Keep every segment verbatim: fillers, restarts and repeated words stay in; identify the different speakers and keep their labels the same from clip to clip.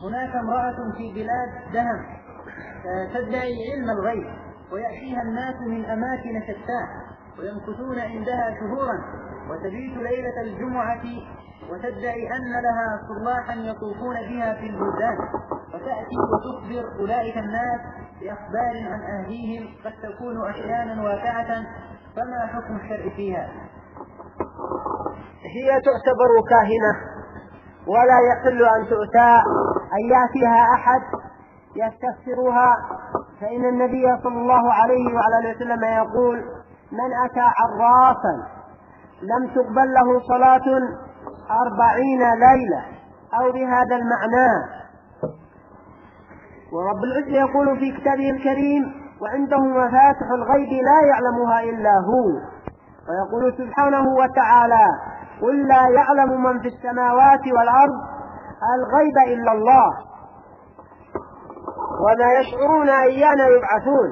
Speaker 1: هناك امرأة في بلاد دهم تدعي علم الغيب، ويأتيها الناس من أماكن شتى ويمكثون عندها شهورا، وتبيت ليلة الجمعة وتدعي أن لها صلاحا يطوفون بها في البلدان، وتأتي وتخبر أولئك الناس بأخبار عن أهليهم قد تكون أحيانا واقعة، فما حكم الشرع فيها؟
Speaker 2: هي تعتبر كاهنة ولا يحل أن تؤتى أن يأتيها أحد يستفسرها، فإن النبي صلى الله عليه وعلى وسلم يقول: من أتى عرافا لم تقبل له صلاة أربعين ليلة، أو بهذا المعنى. ورب العزة يقول في كتابه الكريم: وعنده مفاتح الغيب لا يعلمها إلا هو. ويقول سبحانه وتعالى: قل لا يعلم من في السماوات والأرض الغيب إلا الله وما يشعرون أيان يبعثون.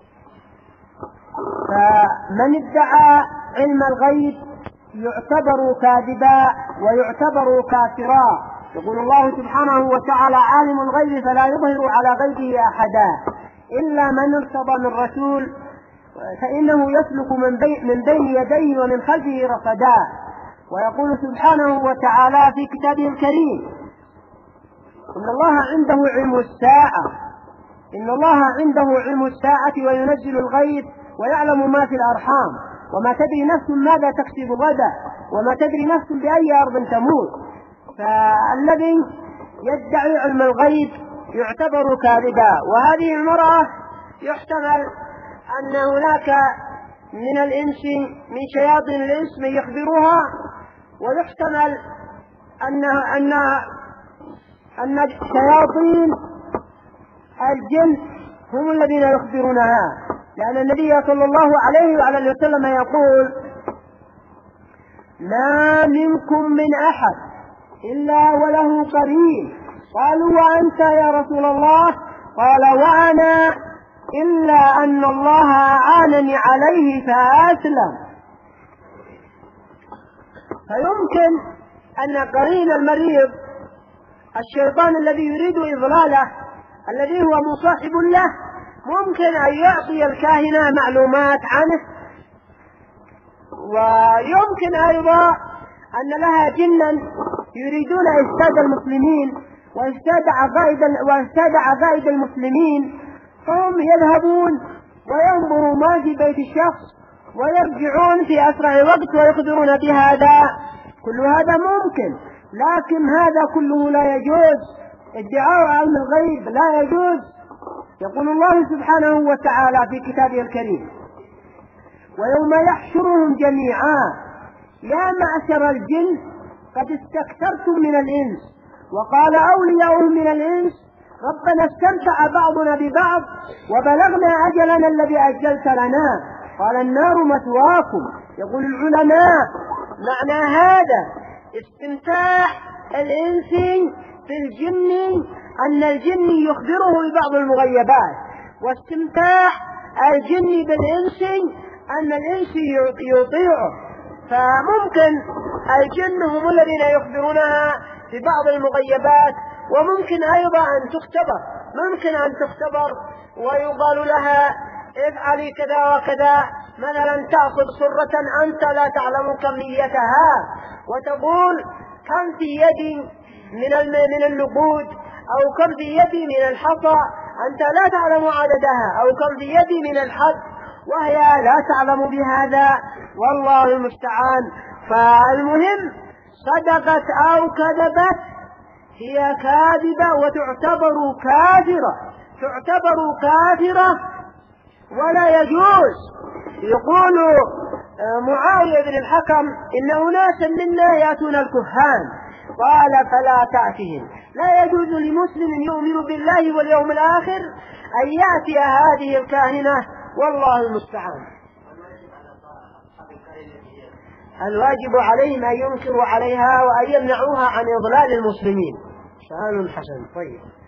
Speaker 2: فمن ادعى علم الغيب يعتبر كاذبا ويعتبر كافرا. يقول الله سبحانه وتعالى: عالم الغيب فلا يظهر على غيبه أحدا إلا من ارتضى من رسول فإنه يسلك من بين, من بين يديه ومن خلفه رصدا. ويقول سبحانه وتعالى في كتابه الكريم: إن الله عنده علم الساعة إن الله عنده علم الساعة وينزل الغيث ويعلم ما في الأرحام وما تدري نفس ماذا تكسب غدا وما تدري نفس بأي أرض تموت. فالذي يدعي علم الغيب يعتبر كاذبا. وهذه المرأة يحتمل أن هناك من الإنس من شياطين الإنس من يخبرها، ويحتمل أن أن أن شياطين الجن هم الذين يخبرونها، لأن النبي صلى الله عليه وعلى وسلم يقول: ما منكم من أحد إلا وله قرين. قالوا: وأنت يا رسول الله؟ قال: وأنا، إلا أن الله أعانني عليه فأسلم. فيمكن أن قرين المريض الشيطان الذي يريد إضلاله الذي هو مصاحب له ممكن أن يعطي الكاهنة معلومات عنه، ويمكن أيضا أن لها جنا يريدون إفساد المسلمين وإفساد عقائد وإفساد عقائد المسلمين، فهم يذهبون وينظروا ما في بيت الشخص ويرجعون في أسرع وقت ويخبرون بهذا. كل هذا ممكن، لكن هذا كله لا يجوز. ادعاء علم الغيب لا يجوز. يقول الله سبحانه وتعالى في كتابه الكريم: ويوم يحشرهم جميعا يا معشر الجن قد استكثرتم من الإنس وقال أولياؤهم من الإنس ربنا استمتع بعضنا ببعض وبلغنا أجلنا الذي أجلت لنا قال النار مثواكم. يقول العلماء: معنى هذا استمتاع الإنس في الجن أن الجن يخبره ببعض المغيبات، واستمتاع الجن بالإنس أن الإنس يطيعه. فممكن الجن هم الذين يخبرونها ببعض المغيبات، وممكن أيضا أن تختبر ممكن أن تختبر ويقال لها: افعلي كذا وكذا، مثلا تأخذ صرة أنت لا تعلم كميتها وتقول: كم في يدي من من النقود، أو كم في يدي من الحصى، أنت لا تعلم عددها، أو كم في يدي من الحد، وهي لا تعلم بهذا، والله المستعان. فالمهم صدقت أو كذبت هي كاذبة وتعتبر كافرة تعتبر كافرة ولا يجوز. يقول معاوية بن الحكم: إن أناسا منا يأتون الكهان، قال: فلا تأتهم. لا يجوز لمسلم يؤمن بالله واليوم الآخر أن يأتي هذه الكاهنة، والله المستعان. الواجب عليهم أن ينكروا عليها وأن يمنعوها عن إضلال المسلمين. سؤال حسن. طيب.